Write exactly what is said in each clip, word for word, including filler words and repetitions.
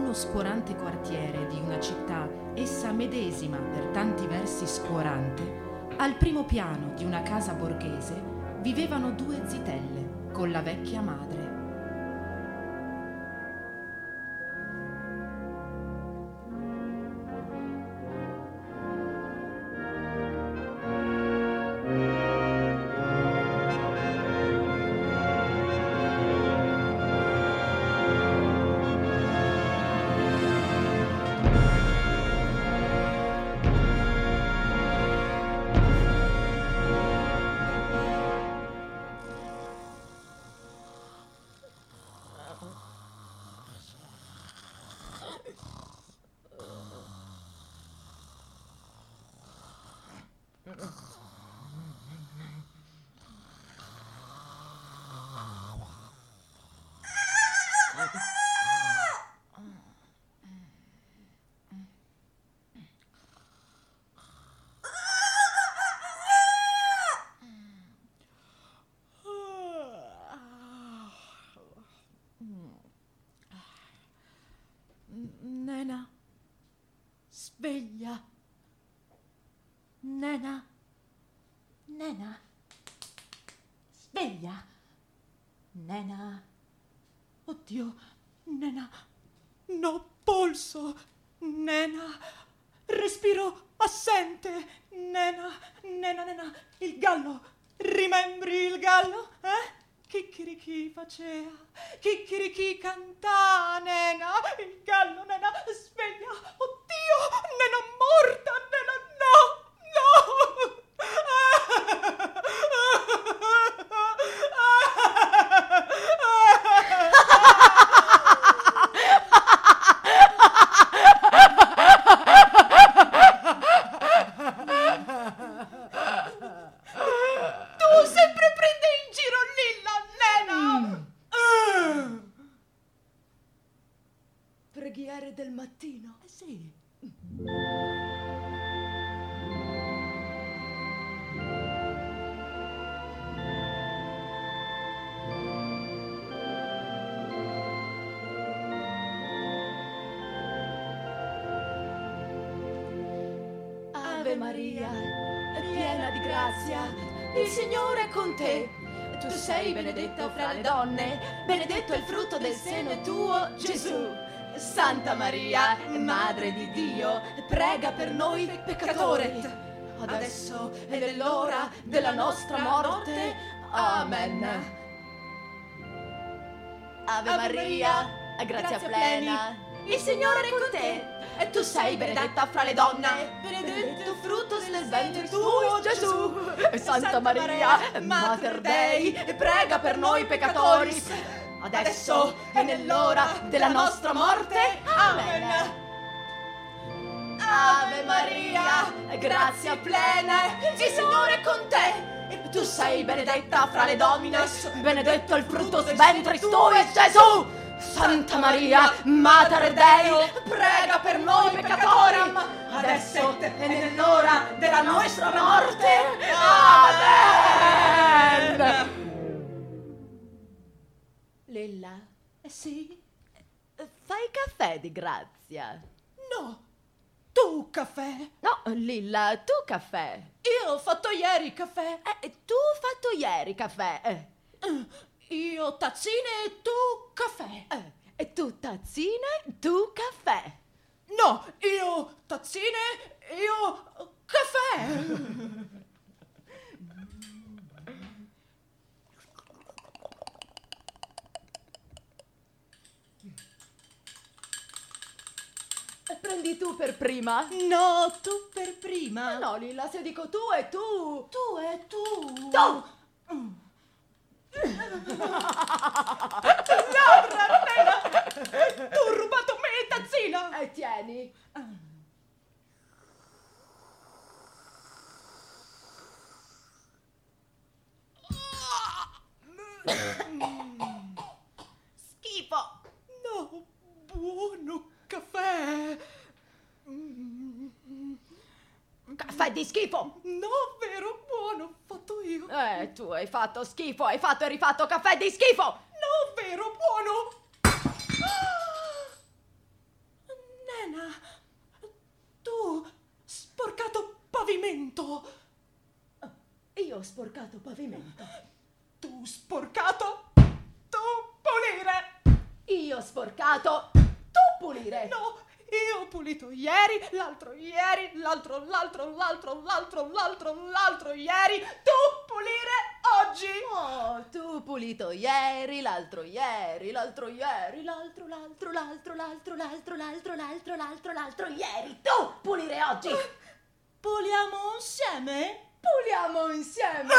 uno scuorante quartiere di una città, essa medesima per tanti versi scuorante, al primo piano di una casa borghese vivevano due zitelle con la vecchia madre. Nena, sveglia. Nena, Nena, sveglia. Nena, oddio, Nena, no polso. Nena, respiro assente. Nena, Nena, Nena, il gallo, rimembri il gallo, eh? Chicchirichì facea, chicchirichì cantà, Nena, il gallo, Nena, sveglia, oddio, Nena morta, Nena, no, no. Tu sempre prende in giro Lilla, Nena. Mm. Preghiere del mattino? Eh sì. Ave Maria, piena di grazia, il Signore è con te. Tu sei benedetta fra le donne, benedetto è il frutto del seno tuo, Gesù. Santa Maria, Madre di Dio, prega per noi peccatori, adesso e nell'ora della nostra morte. Amen. Ave Maria, grazia plena, il Signore è con te. E tu sei benedetta fra le donne, benedetto frutto del ventre tuo, Gesù. Santa Maria, Mater Dei, prega per noi peccatori, adesso e nell'ora della nostra morte. Amen. Ave Maria, grazia plena, il Signore è con te. Tu sei benedetta fra le donne, benedetto il frutto del ventre tuo, Gesù. Santa Maria, Mater Dei, prega per noi peccatori, adesso e nell'ora della nostra morte. Amen. Lilla? Eh sì? Fai caffè di grazia? No, tu caffè? No, Lilla, tu caffè. Io ho fatto ieri caffè. Eh, tu ho fatto ieri caffè. Eh. Io tazzine e tu caffè. Eh, e tu tazzine, tu caffè. No, io tazzine, io caffè. Prendi tu per prima? No, tu per prima. No, Lilla, se dico tu è tu. Tu è tu. Tu! Mm. Ladra, Nena! Tu hai rubato me tazzina! E tieni. Schifo! No, buono caffè! Caffè di schifo! No, vero, buono, fatto io. Eh, tu hai fatto schifo, hai fatto e rifatto caffè di schifo! No, vero, buono! Io ho sporcato pavimento. Tu sporcato? Tu pulire! Io ho sporcato, tu pulire! No, io ho pulito ieri, l'altro ieri, l'altro, l'altro, l'altro, l'altro, l'altro, l'altro ieri. Tu pulire oggi! Oh, tu pulito ieri, l'altro ieri, l'altro ieri, l'altro, l'altro, l'altro, l'altro, l'altro, l'altro, l'altro, l'altro, l'altro ieri. Tu pulire oggi! Puliamo insieme? Puliamo insieme!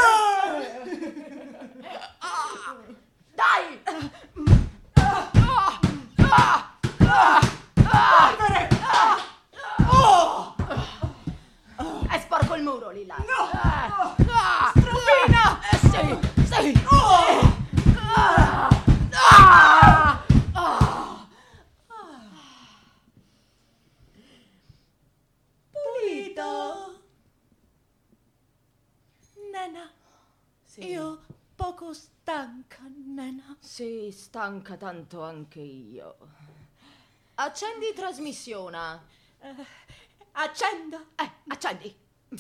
Dai! Polvere! Oh! È sporco il muro, Lilla! No! Strupina! Eh sì, sì! Oh! Pulito! Nena, Sì. io poco stanca, nena. Sì, stanca tanto anche io. Accendi trasmissione. Eh, accenda. Eh, accendi.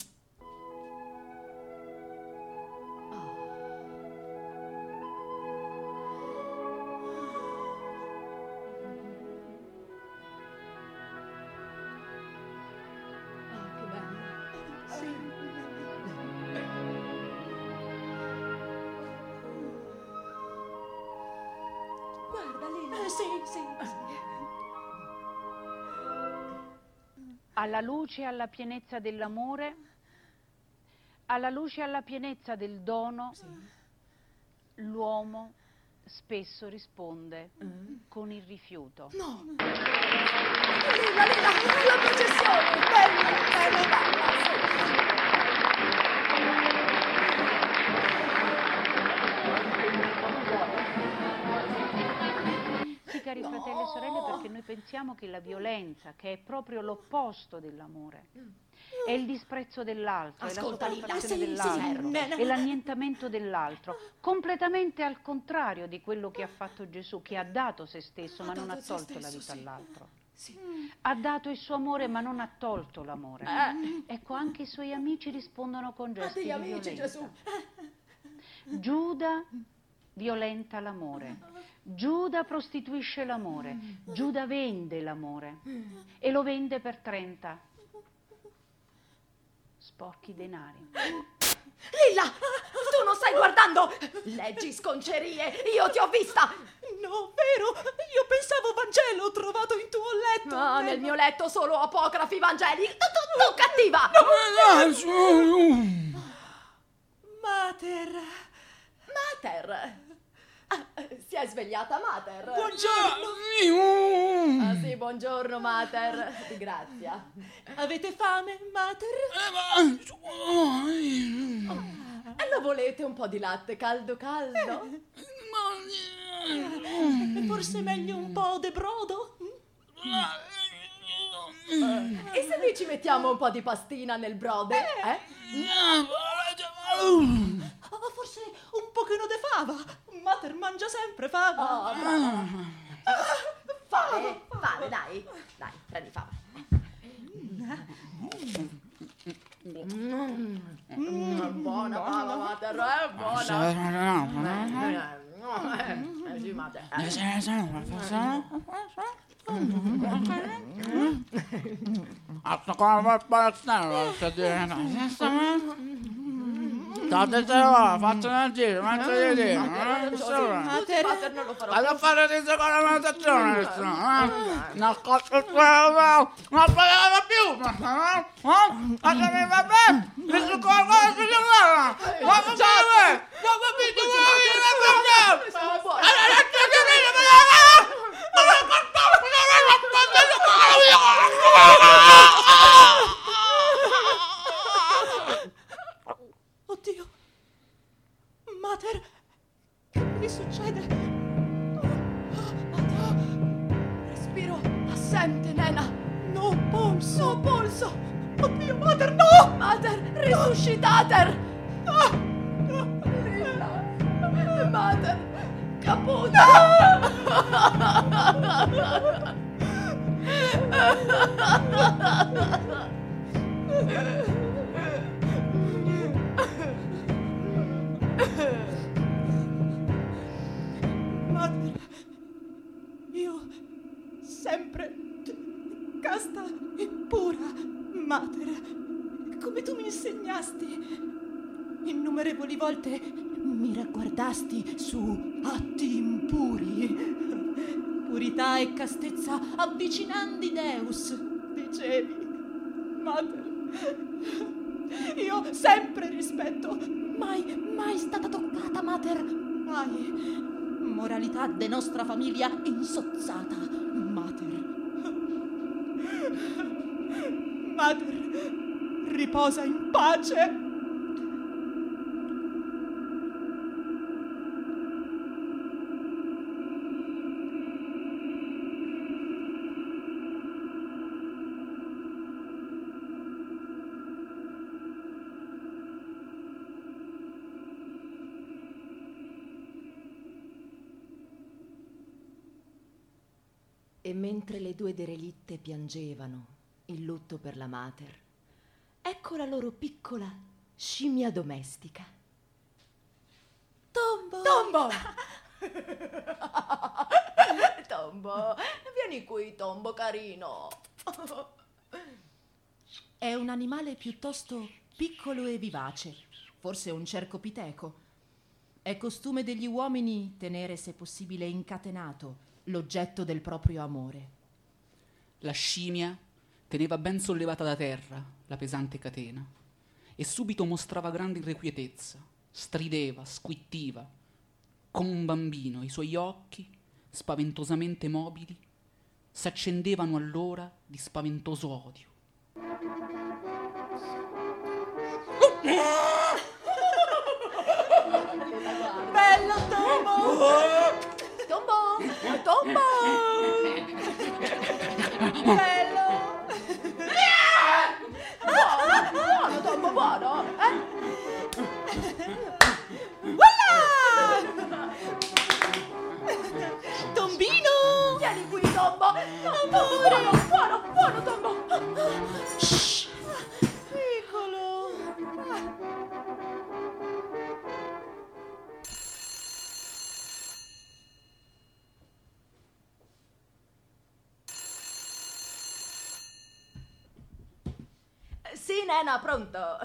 Ah, che bello. Sì. Guarda, Lilla. Eh, sì, sì, sì. Alla luce e alla pienezza dell'amore, alla luce e alla pienezza del dono, l'uomo spesso risponde con il rifiuto. No. Lilla, Lilla, la processione! Bella, bella, bella, sì. Sì, cari fratelli e sorelle, perché noi pensiamo che la violenza, che è proprio l'opposto dell'amore, è il disprezzo dell'altro, Ascolta, è la Lilla, sopraffazione sì, sì, dell'altro, nena. è l'annientamento dell'altro, completamente al contrario di quello che ha fatto Gesù, che ha dato se stesso ma Ha non ha dato se tolto la stesso, vita sì. all'altro. Sì. Ha dato il suo amore ma non ha tolto l'amore. Eh. Ecco, anche i suoi amici rispondono con Ah, gesti degli di amici, violenza. Gesù. Giuda violenta l'amore, Giuda prostituisce l'amore, Giuda vende l'amore e lo vende per trenta sporchi denari. Lilla, tu non stai guardando? Leggi sconcerie, io ti ho vista. No, vero? Io pensavo Vangelo trovato in tuo letto. Ah, nena. nel mio letto solo apocrifi vangeli. Tu, tu, tu cattiva. Mater. Mater. Ah, si è svegliata Mater. Buongiorno. Ah sì, buongiorno Mater. Di grazia. Avete fame, Mater? E lo volete un po' di latte caldo caldo? E forse meglio un po' de brodo? E se noi ci mettiamo un po' di pastina nel brode? Eh? O forse un pochino de fava? Mater mangia sempre fava. Oh, brava. Fame, fame, dai. Dai, prendi fame. Mm, buona fava, Mater, eh, buona. Eh, sì, Mater. Faccio una gira, faccio vedere. Mater, Mater non lo farò. Vado a fare di seconda valutazione adesso. Nascosto quello, non pagava più. Ma mi va bene, mi su qualcosa si chiama. Ma cosa vuoi? Non capito voi, non capito. Siamo buoni. Oddio. Mater, che mi succede? Respiro assente, nena. No polso. No polso. Oddio, Mater, no! Mater, risuscitater. Mater, caputa. io sempre casta e pura, Mater, come tu mi insegnasti. Innumerevoli volte mi ragguardasti su atti impuri. Purità e castezza avvicinandi Deus, dicevi, Mater. Io sempre rispetto, mai, mai stata toccata, Mater, mai. Moralità de nostra famiglia insozzata, Mater. Mater, riposa in pace. E mentre le due derelitte piangevano il lutto per la Mater, ecco la loro piccola scimmia domestica. Tombo! Tombo! Tombo, vieni qui, Tombo carino. È un animale piuttosto piccolo e vivace, forse un cercopiteco. È costume degli uomini tenere, se possibile, incatenato l'oggetto del proprio amore. La scimmia teneva ben sollevata da terra la pesante catena e subito mostrava grande irrequietezza, strideva, squittiva. Come un bambino i suoi occhi, spaventosamente mobili, s'accendevano allora di spaventoso odio. Bello Tombo! Tombo! Tombo! Bello! Buono, buono, Tombo, buono! Eh? Voilà! Tombino! Vieni qui, Tombo! Tombo, buono, buono, buono, Tombo! Shh! Piccolo! Sì, nena, pronto. Ah,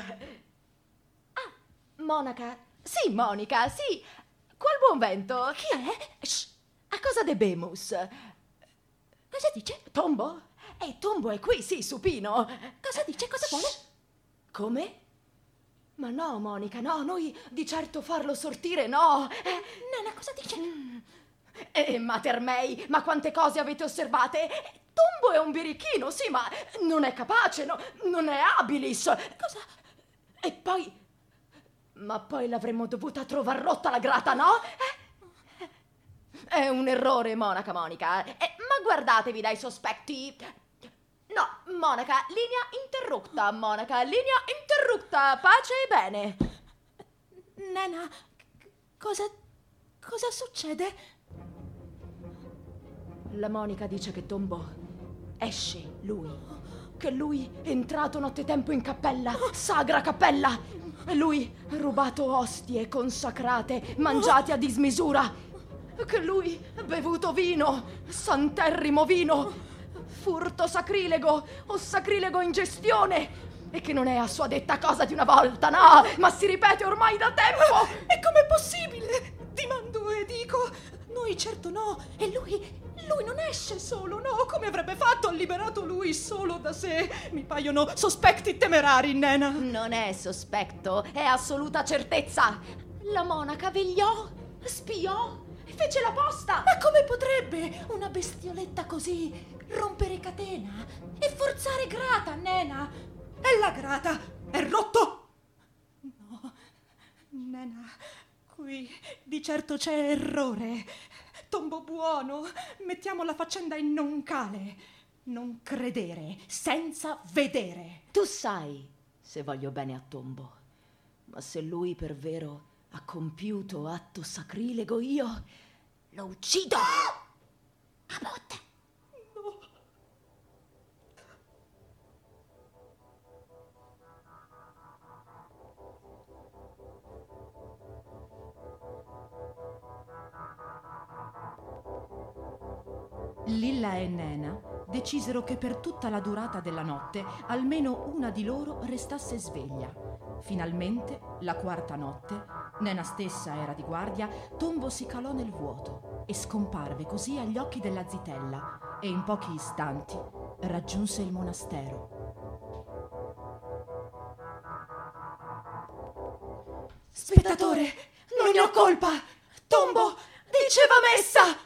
Monaca. Sì, Monica, sì. Qual buon vento? Chi è? Shh. A cosa debemus? Cosa dice? Tombo? Eh, Tombo è qui, sì, supino. Cosa dice? Cosa vuole? Come? Ma no, Monica, no, noi di certo farlo sortire, no. Eh, nena, cosa dice? Mm. Eh, Mater mei, ma quante cose avete osservate? Tombo è un birichino, sì, ma non è capace, no, non è habilis. Cosa? E poi... Ma poi l'avremmo dovuta trovar rotta la grata, no? Eh? È un errore, Monaca, Monica. Eh, ma guardatevi dai sospetti. No, Monaca, linea interrotta, Monaca, linea interrotta, pace e bene. Nena, cosa... cosa succede? La Monica dice che Tombo esce, lui. Che lui è entrato nottetempo in cappella, sagra cappella. E lui ha rubato ostie consacrate, mangiate a dismisura. Che lui ha bevuto vino, santerrimo vino, furto sacrilego o sacrilego in gestione. E che non è a sua detta cosa di una volta, no, ma si ripete ormai da tempo. E com'è possibile? Dimando e dico, noi certo no, e lui... Lui non esce solo, no? Come avrebbe fatto? Ha liberato lui solo da sé. Mi paiono sospetti temerari, nena. Non è sospetto, è assoluta certezza. La Monaca vegliò, spiò e fece la posta. Ma come potrebbe una bestioletta così rompere catena e forzare grata, nena? E la grata è rotto? No, nena, qui di certo c'è errore. Tombo buono, mettiamo la faccenda in non cale. Non credere senza vedere. Tu sai se voglio bene a Tombo, ma se lui per vero ha compiuto atto sacrilego, io lo uccido a botte. No. Lilla e Nena decisero che per tutta la durata della notte almeno una di loro restasse sveglia. Finalmente, la quarta notte, Nena stessa era di guardia, Tombo si calò nel vuoto e scomparve così agli occhi della zitella e in pochi istanti raggiunse il monastero. Spettatore, non ne ho colpa! Tombo diceva messa!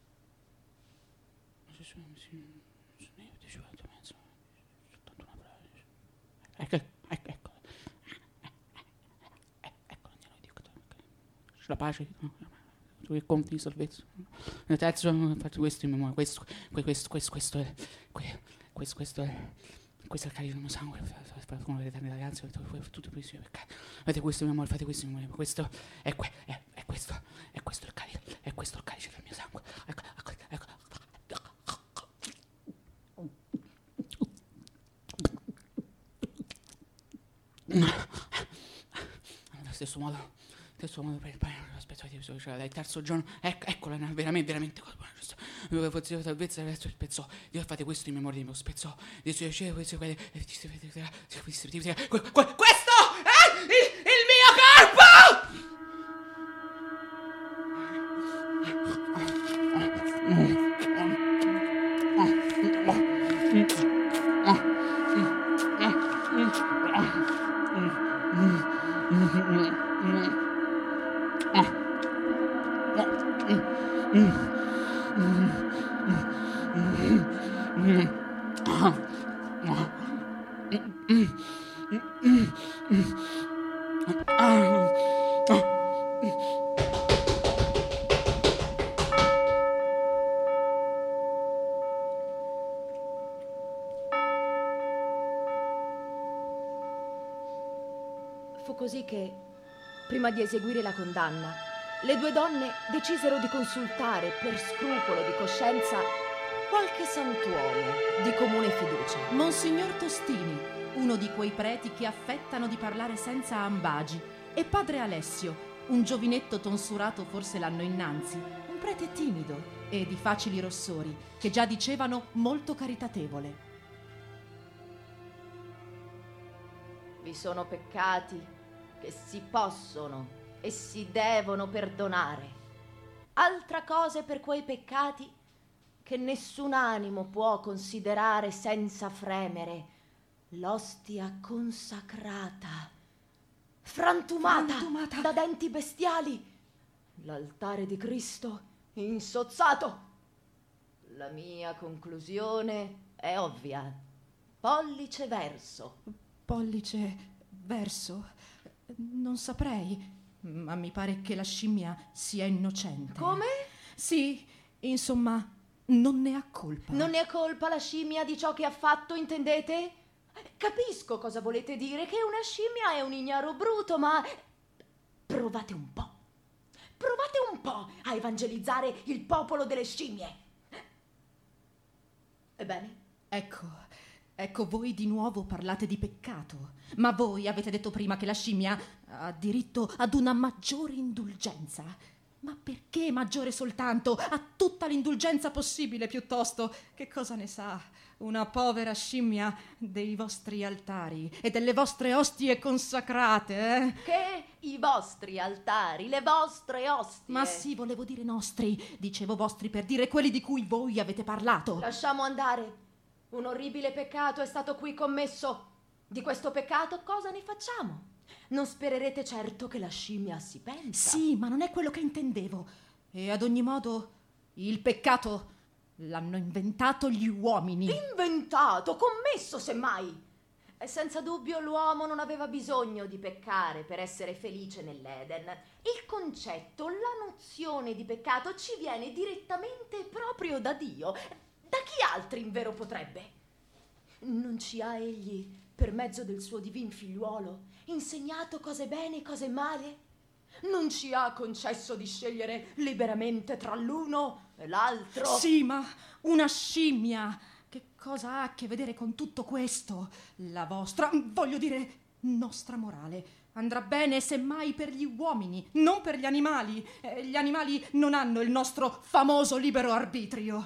Ecco, ecco, ecco. Ecco, la pace, tu che conti di salvezza. Nel terzo, faccio questo in memoria, questo, questo, questo, questo è, questo, questo è, questo è il carico del mio sangue, come vedete ragazzi, tutti i purissimi peccati. Avete questo in memoria, fate questo in memoria, questo è, que, è, è questo, è questo il carico, è questo il carico del mio sangue. Ecco, ecco, ecco. Allo stesso modo, stesso modo per il pane, aspetta, cioè, il terzo giorno, ecco, eccola, veramente, veramente cosa buona, giusto? Dove fosse salvezza, adesso spezzò, Dio fate questo in memoria di me, spezzò, Dio si diceva, questo, questo è il, il mio corpo! Fu così che, prima di eseguire la condanna, le due donne decisero di consultare per scrupolo di coscienza qualche santuomo di comune fiducia. Monsignor Tostini, uno di quei preti che affettano di parlare senza ambagi, e padre Alessio, un giovinetto tonsurato forse l'anno innanzi, un prete timido e di facili rossori, che già dicevano molto caritatevole. Vi sono peccati che si possono e si devono perdonare. Altra cosa è per quei peccati che nessun animo può considerare senza fremere: l'ostia consacrata, frantumata, frantumata da denti bestiali, l'altare di Cristo insozzato. La mia conclusione è ovvia: pollice verso. Pollice verso? Non saprei, ma mi pare che la scimmia sia innocente. Come? Sì, insomma, non ne ha colpa. Non ne ha colpa la scimmia di ciò che ha fatto, intendete? Capisco cosa volete dire, che una scimmia è un ignaro bruto, ma provate un po'. Provate un po' a evangelizzare il popolo delle scimmie. Ebbene? Ecco. Ecco, voi di nuovo parlate di peccato, ma voi avete detto prima che la scimmia ha diritto ad una maggiore indulgenza. Ma perché maggiore soltanto? A tutta l'indulgenza possibile, piuttosto. Che cosa ne sa una povera scimmia dei vostri altari e delle vostre ostie consacrate, eh? Che i vostri altari, le vostre ostie. Ma sì, volevo dire nostri, dicevo vostri per dire quelli di cui voi avete parlato. Lasciamo andare. Un orribile peccato è stato qui commesso. Di questo peccato cosa ne facciamo? Non spererete certo che la scimmia si penta. Sì, ma non è quello che intendevo. E ad ogni modo, il peccato l'hanno inventato gli uomini. Inventato, commesso semmai. E senza dubbio l'uomo non aveva bisogno di peccare per essere felice nell'Eden. Il concetto, la nozione di peccato ci viene direttamente proprio da Dio. Da chi altri in vero potrebbe? Non ci ha egli, per mezzo del suo divin figliuolo, insegnato cose bene e cose male? Non ci ha concesso di scegliere liberamente tra l'uno e l'altro? Sì, ma una scimmia, che cosa ha a che vedere con tutto questo? La vostra, voglio dire, nostra morale andrà bene semmai per gli uomini, non per gli animali. Eh, gli animali non hanno il nostro famoso libero arbitrio.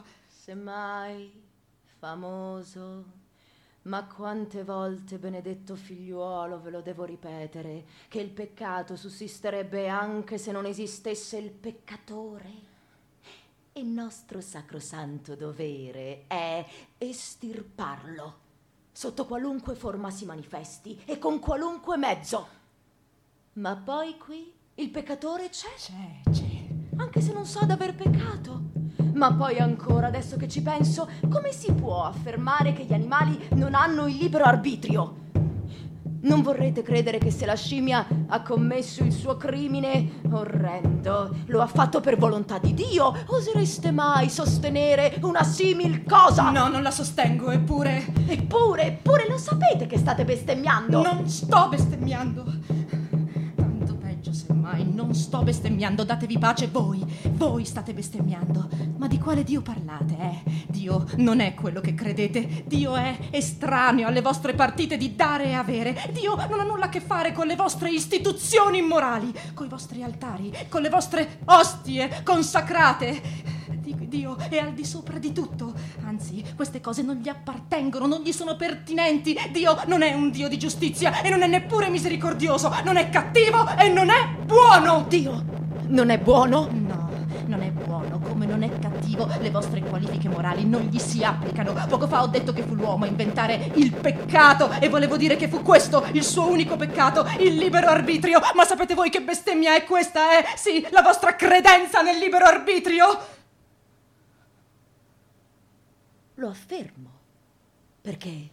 Semmai famoso, ma quante volte, benedetto figliuolo, ve lo devo ripetere, che il peccato sussisterebbe anche se non esistesse il peccatore. E il nostro sacrosanto dovere è estirparlo, sotto qualunque forma si manifesti e con qualunque mezzo. Ma poi qui il peccatore c'è. C'è, c'è. Anche se non sa d'aver peccato. Ma poi ancora, adesso che ci penso, come si può affermare che gli animali non hanno il libero arbitrio? Non vorrete credere che se la scimmia ha commesso il suo crimine orrendo, lo ha fatto per volontà di Dio? Osereste mai sostenere una simil cosa? No, non la sostengo, eppure... Eppure, eppure lo sapete che state bestemmiando? Non sto bestemmiando. Tanto peggio, semmai. Non sto bestemmiando, datevi pace voi. Voi state bestemmiando. Ma di quale Dio parlate, eh? Dio non è quello che credete. Dio è estraneo alle vostre partite di dare e avere. Dio non ha nulla a che fare con le vostre istituzioni immorali, con i vostri altari, con le vostre ostie consacrate. Dio è al di sopra di tutto. Anzi, queste cose non gli appartengono, non gli sono pertinenti. Dio non è un Dio di giustizia e non è neppure misericordioso. Non è cattivo e non è buono. Dio non è buono? No, non è buono, come non è cattivo. Le vostre qualifiche morali non gli si applicano. Poco fa ho detto che fu l'uomo a inventare il peccato e volevo dire che fu questo il suo unico peccato, il libero arbitrio. Ma sapete voi che bestemmia è questa, eh? Sì, la vostra credenza nel libero arbitrio. Lo affermo. Perché?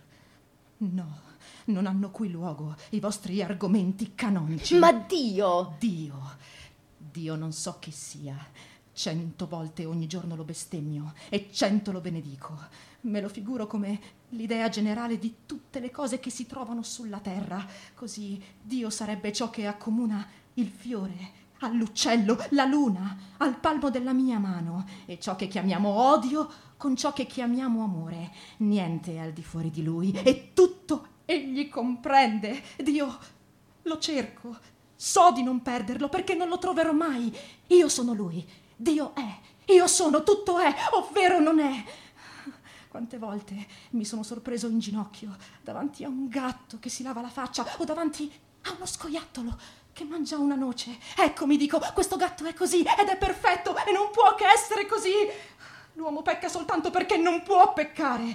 No, non hanno qui luogo i vostri argomenti canonici. Ma Dio! Dio, Dio non so che sia. Cento volte ogni giorno lo bestemmio e cento lo benedico. Me lo figuro come l'idea generale di tutte le cose che si trovano sulla terra. Così Dio sarebbe ciò che accomuna il fiore all'uccello, la luna, al palmo della mia mano, e ciò che chiamiamo odio con ciò che chiamiamo amore. Niente al di fuori di lui, e tutto egli comprende. Dio lo cerco, so di non perderlo, perché non lo troverò mai. Io sono lui, Dio è, io sono, tutto è, ovvero non è. Quante volte mi sono sorpreso in ginocchio davanti a un gatto che si lava la faccia, o davanti a uno scoiattolo che mangia una noce. Ecco, mi dico, questo gatto è così ed è perfetto e non può che essere così. L'uomo pecca soltanto perché non può peccare.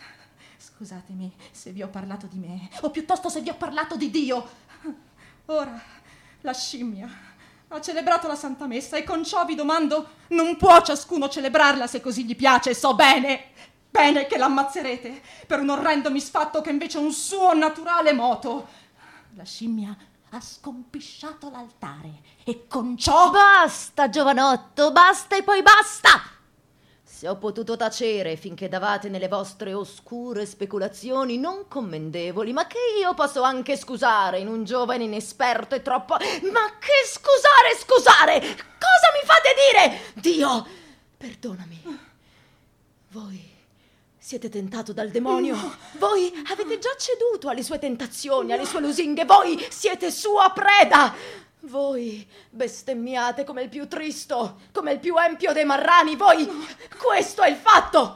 Scusatemi se vi ho parlato di me, o piuttosto se vi ho parlato di Dio. Ora, la scimmia ha celebrato la Santa Messa e con ciò vi domando, non può ciascuno celebrarla se così gli piace? So bene, bene che l'ammazzerete per un orrendo misfatto che invece è un suo naturale moto. La scimmia ha scompisciato l'altare e con ciò... Basta, giovanotto, basta e poi basta! Se ho potuto tacere finché davate nelle vostre oscure speculazioni non commendevoli, ma che io posso anche scusare in un giovane inesperto e troppo... Ma che scusare, scusare? Cosa mi fate dire? Dio, perdonami. Voi siete tentato dal demonio. No. Voi avete già ceduto alle sue tentazioni, no. alle sue lusinghe. Voi siete sua preda. Voi bestemmiate come il più tristo, come il più empio dei marrani. Voi, no. questo è il fatto.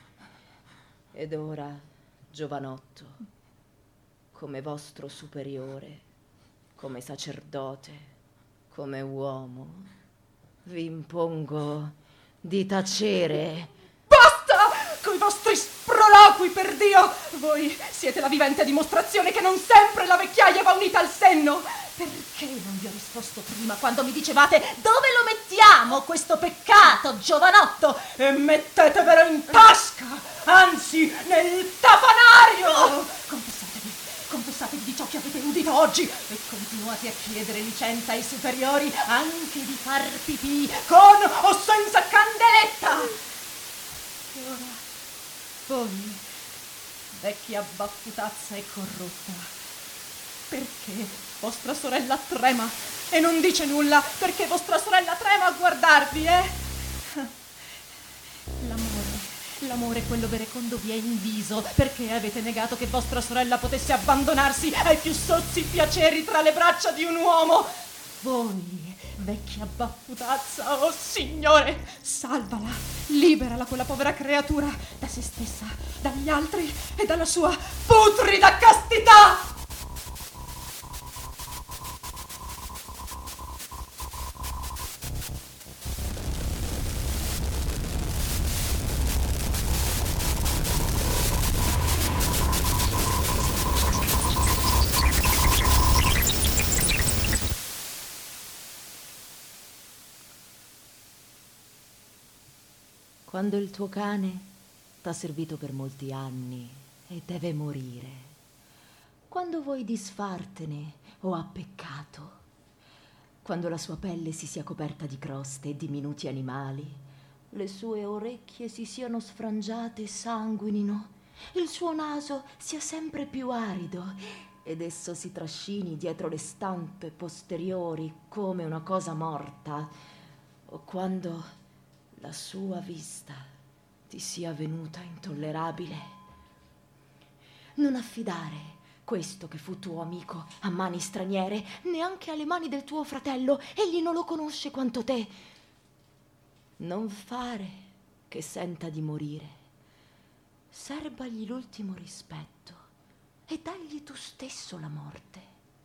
Ed ora, giovanotto, come vostro superiore, come sacerdote, come uomo, vi impongo di tacere. Con i vostri sproloqui, per Dio! Voi siete la vivente dimostrazione che non sempre la vecchiaia va unita al senno. Perché non vi ho risposto prima quando mi dicevate dove lo mettiamo questo peccato, giovanotto? E mettetevelo in tasca, anzi nel tafanario! Confessatevi, confessatevi di ciò che avete udito oggi e continuate a chiedere licenza ai superiori anche di far pipì con o senza candeletta. E ora voi, vecchia baffutazza e corrotta, perché vostra sorella trema e non dice nulla? Perché vostra sorella trema a guardarvi, eh? L'amore, l'amore, quello verecondo vi è in viso, perché avete negato che vostra sorella potesse abbandonarsi ai più sozzi piaceri tra le braccia di un uomo. Voi, vecchia baffutazza, oh signore, salvala, liberala quella povera creatura da se stessa, dagli altri e dalla sua putrida castità! Quando il tuo cane t'ha servito per molti anni e deve morire, quando vuoi disfartene o ha peccato, quando la sua pelle si sia coperta di croste e di minuti animali, le sue orecchie si siano sfrangiate e sanguinino, il suo naso sia sempre più arido ed esso si trascini dietro le stampe posteriori come una cosa morta, o quando la sua vista ti sia venuta intollerabile, non affidare questo che fu tuo amico a mani straniere, neanche alle mani del tuo fratello, egli non lo conosce quanto te. Non fare che senta di morire, serbagli l'ultimo rispetto e dagli tu stesso la morte.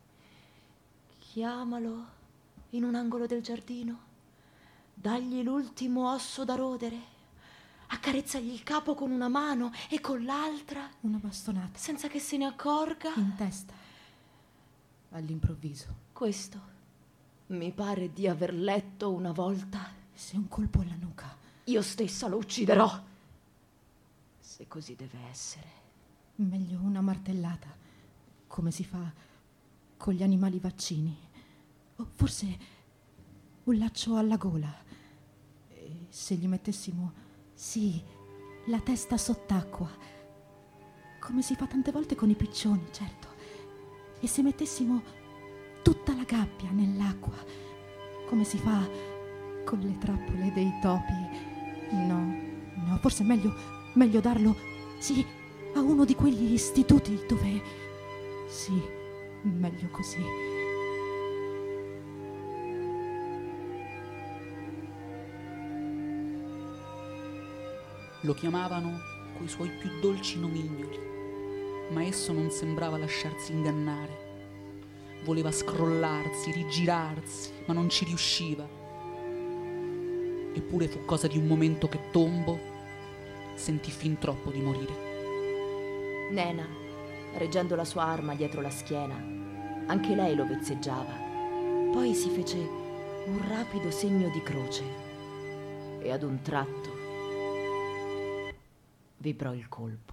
Chiamalo in un angolo del giardino, dagli l'ultimo osso da rodere, accarezzagli il capo con una mano e con l'altra una bastonata senza che se ne accorga in testa all'improvviso. Questo mi pare di aver letto una volta. Se un colpo alla nuca, io stessa lo ucciderò, se così deve essere. Meglio una martellata, come si fa con gli animali vaccini, o forse un laccio alla gola. E se gli mettessimo, sì, la testa sott'acqua, come si fa tante volte con i piccioni, certo, e se mettessimo tutta la gabbia nell'acqua, come si fa con le trappole dei topi. No, no, forse è meglio, meglio darlo, sì, a uno di quegli istituti dove... Sì, meglio così. Lo chiamavano coi suoi più dolci nomignoli, ma esso non sembrava lasciarsi ingannare. Voleva scrollarsi, rigirarsi, ma non ci riusciva. Eppure fu cosa di un momento che Tombo sentì fin troppo di morire. Nena, reggendo la sua arma dietro la schiena, anche lei lo vezzeggiava. Poi si fece un rapido segno di croce e ad un tratto vibrò il colpo.